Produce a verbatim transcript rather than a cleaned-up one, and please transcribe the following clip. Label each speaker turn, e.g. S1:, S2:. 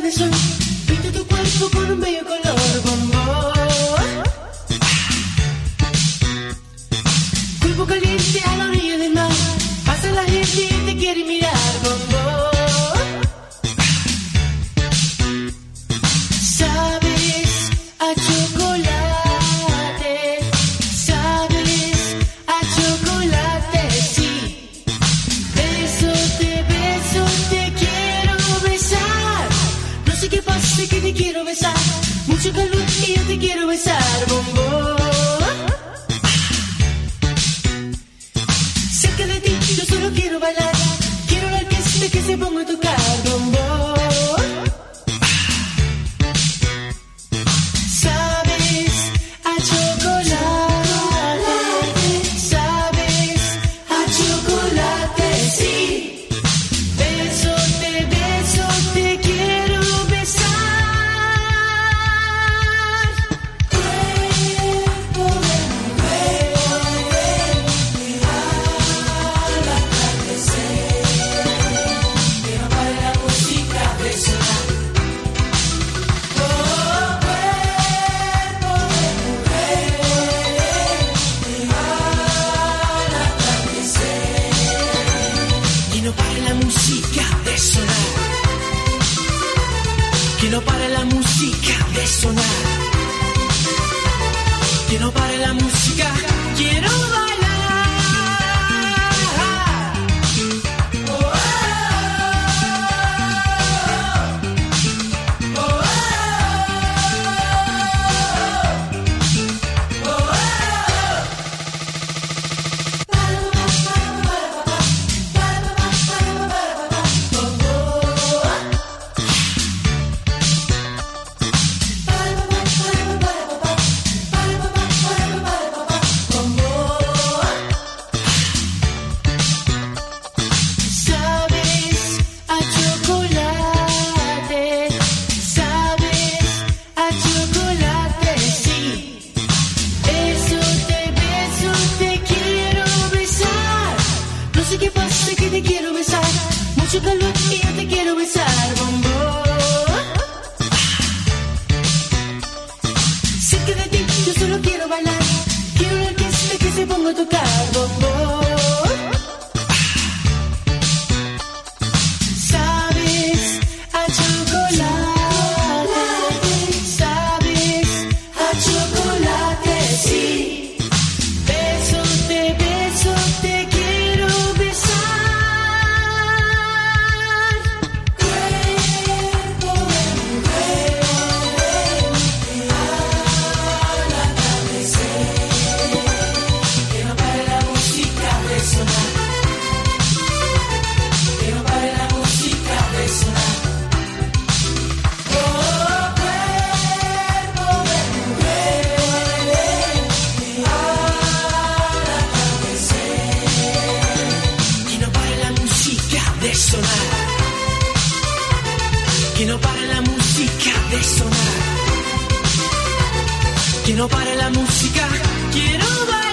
S1: de sol, pinta tu cuerpo con un bello color bombón. Cuerpo caliente a la orilla del mar, pasa la gente y te quiere mirar bombón. Sabes a chocolate, sabes a chocolate, sí. Beso, te beso, te quiero besar. No sé qué pasa, que te quiero besar. Mucho calor y yo te quiero besar, bombón. Cerca de ti yo solo quiero bailar. Quiero la orquesta que se ponga a tocar, bombón. Sabes a chocolate, sabes a chocolate, sí. Beso, te beso, te quiero besar. Cuerpo de mujer, al atardecer, que no pare la música de sonar. Oh, cuerpo de mujer, al atardecer, que no pare la música de sonar. Que no pare la música de sonar. Que no pare la música, quiero bailar. Oh, oh, oh, oh, oh, oh, oh. Sabes a chocolate, sabes a chocolate, sí. Beso, te beso, te quiero besar. No sé qué pasa, que te quiero besar. Mucho calor y yo te quiero besar, bombón. Cerca de ti yo solo quiero bailar. Quiero una orquesta que se ponga a tocar, bombón. Sabes a chocolate, sabes a chocolate, sí. Beso, te beso, te quiero besar. Cuerpo de mujer, al atardecer, que no pare la música de sonar. Que no pare la música de sonar. Oh, cuerpo de mujer, al atardecer, que no pare la música de sonar. Que no pare la música de sonar. Que no pare la música, quiero bailar.